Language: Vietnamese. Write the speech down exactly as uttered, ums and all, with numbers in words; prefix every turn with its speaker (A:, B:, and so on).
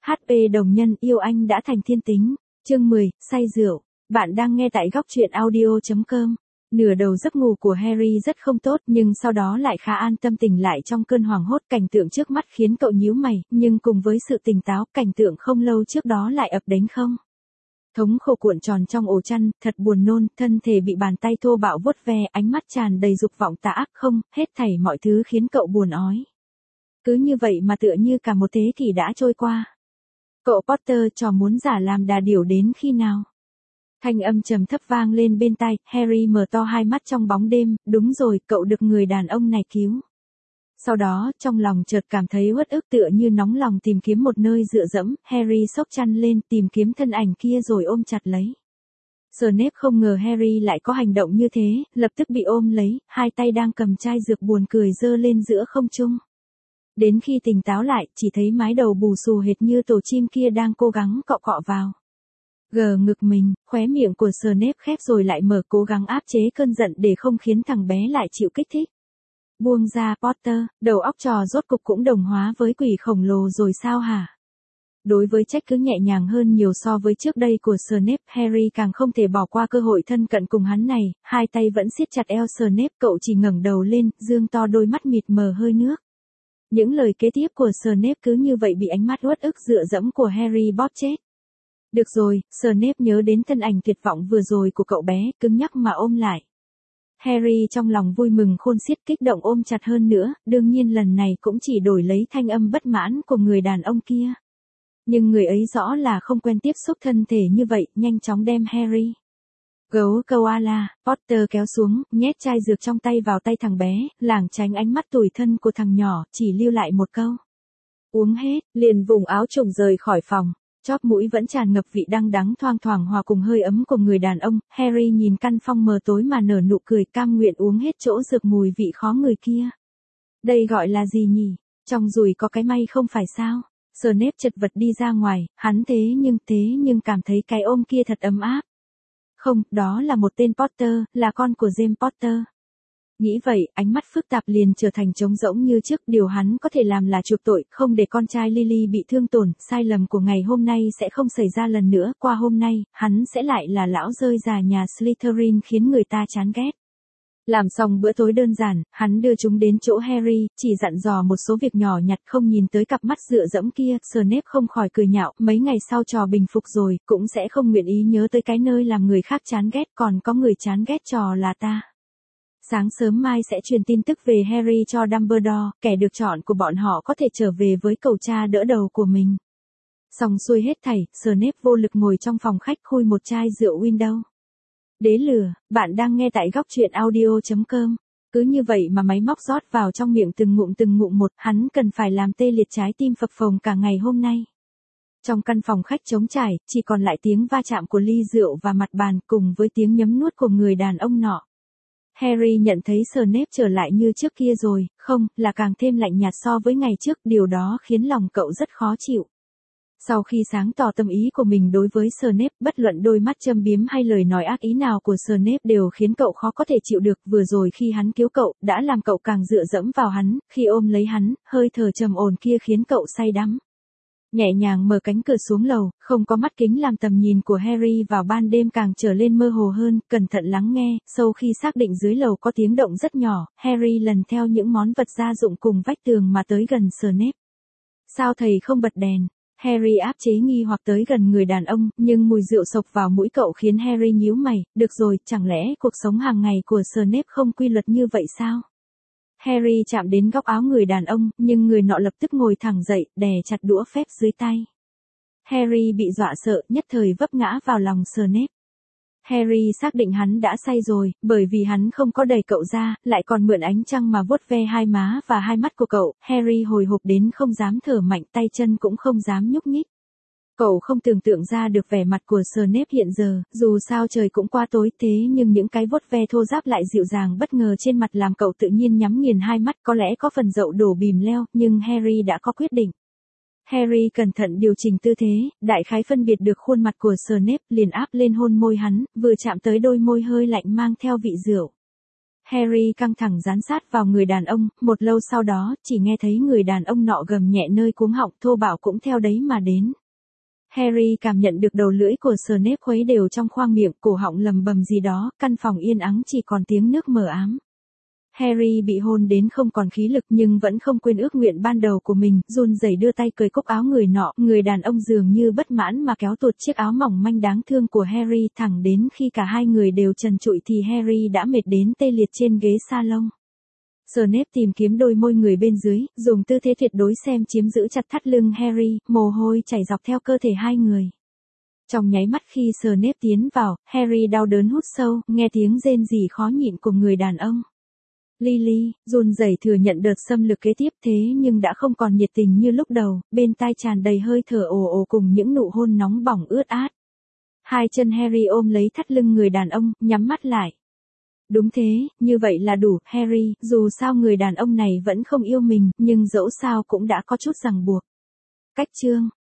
A: hát pê đồng nhân yêu anh đã thành thiên tính. Chương mười, say rượu. Bạn đang nghe tại góc truyện audio chấm com. Nửa đầu giấc ngủ của Harry rất không tốt nhưng sau đó lại khá an tâm tỉnh lại trong cơn hoảng hốt. Cảnh tượng trước mắt khiến cậu nhíu mày, nhưng cùng với sự tỉnh táo, cảnh tượng không lâu trước đó lại ập đến không. Thống khổ cuộn tròn trong ổ chăn, thật buồn nôn, thân thể bị bàn tay thô bạo vuốt ve, ánh mắt tràn đầy dục vọng tà ác, không, hết thảy mọi thứ khiến cậu buồn ói. Cứ như vậy mà tựa như cả một thế kỷ đã trôi qua. Cậu Potter trò muốn giả làm đà điểu đến khi nào? Thanh âm trầm thấp vang lên bên tai, Harry mở to hai mắt trong bóng đêm, đúng rồi, cậu được người đàn ông này cứu. Sau đó, trong lòng chợt cảm thấy uất ức tựa như nóng lòng tìm kiếm một nơi dựa dẫm, Harry xốc chăn lên tìm kiếm thân ảnh kia rồi ôm chặt lấy. Snape không ngờ Harry lại có hành động như thế, lập tức bị ôm lấy, hai tay đang cầm chai dược buồn cười giơ lên giữa không trung. Đến khi tỉnh táo lại, chỉ thấy mái đầu bù xù hệt như tổ chim kia đang cố gắng cọ cọ vào. Gờ ngực mình, khóe miệng của Snape khép rồi lại mở, cố gắng áp chế cơn giận để không khiến thằng bé lại chịu kích thích. Buông ra Potter, đầu óc trò rốt cục cũng đồng hóa với quỷ khổng lồ rồi sao hả? Đối với trách cứ nhẹ nhàng hơn nhiều so với trước đây của Snape, Harry càng không thể bỏ qua cơ hội thân cận cùng hắn này, hai tay vẫn siết chặt eo Snape, cậu chỉ ngẩng đầu lên, dương to đôi mắt mịt mờ hơi nước. Những lời kế tiếp của Snape cứ như vậy bị ánh mắt uất ức dựa dẫm của Harry bóp chết. Được rồi, Snape nhớ đến thân ảnh tuyệt vọng vừa rồi của cậu bé, cứng nhắc mà ôm lại. Harry trong lòng vui mừng khôn xiết, kích động ôm chặt hơn nữa, đương nhiên lần này cũng chỉ đổi lấy thanh âm bất mãn của người đàn ông kia. Nhưng người ấy rõ là không quen tiếp xúc thân thể như vậy, nhanh chóng đem Harry. Gấu koala, Potter kéo xuống, nhét chai dược trong tay vào tay thằng bé, lảng tránh ánh mắt tủi thân của thằng nhỏ, chỉ lưu lại một câu. Uống hết, liền vùng áo choàng rời khỏi phòng. Chóp mũi vẫn tràn ngập vị đắng đắng thoang thoảng hòa cùng hơi ấm của người đàn ông, Harry nhìn căn phòng mờ tối mà nở nụ cười, cam nguyện uống hết chỗ dược mùi vị khó người kia. Đây gọi là gì nhỉ? Trong dùi có cái may không phải sao? Snape chật vật đi ra ngoài, hắn thế nhưng thế nhưng cảm thấy cái ôm kia thật ấm áp. Không, đó là một tên Potter, là con của James Potter. Nghĩ vậy, ánh mắt phức tạp liền trở thành trống rỗng như trước, điều hắn có thể làm là chuộc tội, không để con trai Lily bị thương tổn, sai lầm của ngày hôm nay sẽ không xảy ra lần nữa, qua hôm nay, hắn sẽ lại là lão rơi già nhà Slytherin khiến người ta chán ghét. Làm xong bữa tối đơn giản, hắn đưa chúng đến chỗ Harry, chỉ dặn dò một số việc nhỏ nhặt, không nhìn tới cặp mắt dựa dẫm kia, Snape không khỏi cười nhạo, mấy ngày sau trò bình phục rồi, cũng sẽ không nguyện ý nhớ tới cái nơi làm người khác chán ghét, còn có người chán ghét trò là ta. Sáng sớm mai sẽ truyền tin tức về Harry cho Dumbledore, kẻ được chọn của bọn họ có thể trở về với cậu cha đỡ đầu của mình. Xong xuôi hết thảy, Snape vô lực ngồi trong phòng khách khui một chai rượu Window. Đế lửa, bạn đang nghe tại góc truyện audio chấm com. Cứ như vậy mà máy móc rót vào trong miệng từng ngụm từng ngụm một, hắn cần phải làm tê liệt trái tim phập phồng cả ngày hôm nay. Trong căn phòng khách trống trải, chỉ còn lại tiếng va chạm của ly rượu và mặt bàn cùng với tiếng nhấm nuốt của người đàn ông nọ. Harry nhận thấy Snape trở lại như trước kia rồi, không, là càng thêm lạnh nhạt so với ngày trước, điều đó khiến lòng cậu rất khó chịu. Sau khi sáng tỏ tâm ý của mình đối với Snape, bất luận đôi mắt châm biếm hay lời nói ác ý nào của Snape đều khiến cậu khó có thể chịu được, vừa rồi khi hắn cứu cậu, đã làm cậu càng dựa dẫm vào hắn, khi ôm lấy hắn, hơi thở trầm ổn kia khiến cậu say đắm. Nhẹ nhàng mở cánh cửa xuống lầu, không có mắt kính làm tầm nhìn của Harry vào ban đêm càng trở lên mơ hồ hơn, cẩn thận lắng nghe, sau khi xác định dưới lầu có tiếng động rất nhỏ, Harry lần theo những món vật gia dụng cùng vách tường mà tới gần Snape. Sao thầy không bật đèn? Harry áp chế nghi hoặc tới gần người đàn ông, nhưng mùi rượu sộc vào mũi cậu khiến Harry nhíu mày, được rồi, chẳng lẽ cuộc sống hàng ngày của Snape không quy luật như vậy sao? Harry chạm đến góc áo người đàn ông, nhưng người nọ lập tức ngồi thẳng dậy, đè chặt đũa phép dưới tay. Harry bị dọa sợ, nhất thời vấp ngã vào lòng Snape. Harry xác định hắn đã say rồi, bởi vì hắn không có đẩy cậu ra, lại còn mượn ánh trăng mà vuốt ve hai má và hai mắt của cậu. Harry hồi hộp đến không dám thở mạnh, tay chân cũng không dám nhúc nhích. Cậu không tưởng tượng ra được vẻ mặt của Snape hiện giờ, dù sao trời cũng qua tối, thế nhưng những cái vuốt ve thô ráp lại dịu dàng bất ngờ trên mặt làm cậu tự nhiên nhắm nghiền hai mắt, có lẽ có phần dậu đổ bìm leo, nhưng Harry đã có quyết định. Harry cẩn thận điều chỉnh tư thế, đại khái phân biệt được khuôn mặt của Snape, liền áp lên hôn môi hắn, vừa chạm tới đôi môi hơi lạnh mang theo vị rượu. Harry căng thẳng dán sát vào người đàn ông, một lâu sau đó, chỉ nghe thấy người đàn ông nọ gầm nhẹ nơi cuống họng, thô bạo cũng theo đấy mà đến. Harry cảm nhận được đầu lưỡi của Snape khuấy đều trong khoang miệng, cổ họng lầm bầm gì đó, căn phòng yên ắng chỉ còn tiếng nước mờ ám. Harry bị hôn đến không còn khí lực nhưng vẫn không quên ước nguyện ban đầu của mình, run rẩy đưa tay cởi cúc áo người nọ, người đàn ông dường như bất mãn mà kéo tuột chiếc áo mỏng manh đáng thương của Harry, thẳng đến khi cả hai người đều trần trụi thì Harry đã mệt đến tê liệt trên ghế salon. Snape tìm kiếm đôi môi người bên dưới, dùng tư thế tuyệt đối xem chiếm giữ chặt thắt lưng Harry, mồ hôi chảy dọc theo cơ thể hai người. Trong nháy mắt khi Snape tiến vào, Harry đau đớn hút sâu, nghe tiếng rên rỉ khó nhịn của người đàn ông. Lily, run rẩy thừa nhận đợt xâm lược kế tiếp thế nhưng đã không còn nhiệt tình như lúc đầu, bên tai tràn đầy hơi thở ồ ồ cùng những nụ hôn nóng bỏng ướt át. Hai chân Harry ôm lấy thắt lưng người đàn ông, nhắm mắt lại. Đúng thế, như vậy là đủ, Harry, dù sao người đàn ông này vẫn không yêu mình, nhưng dẫu sao cũng đã có chút ràng buộc. Cách chương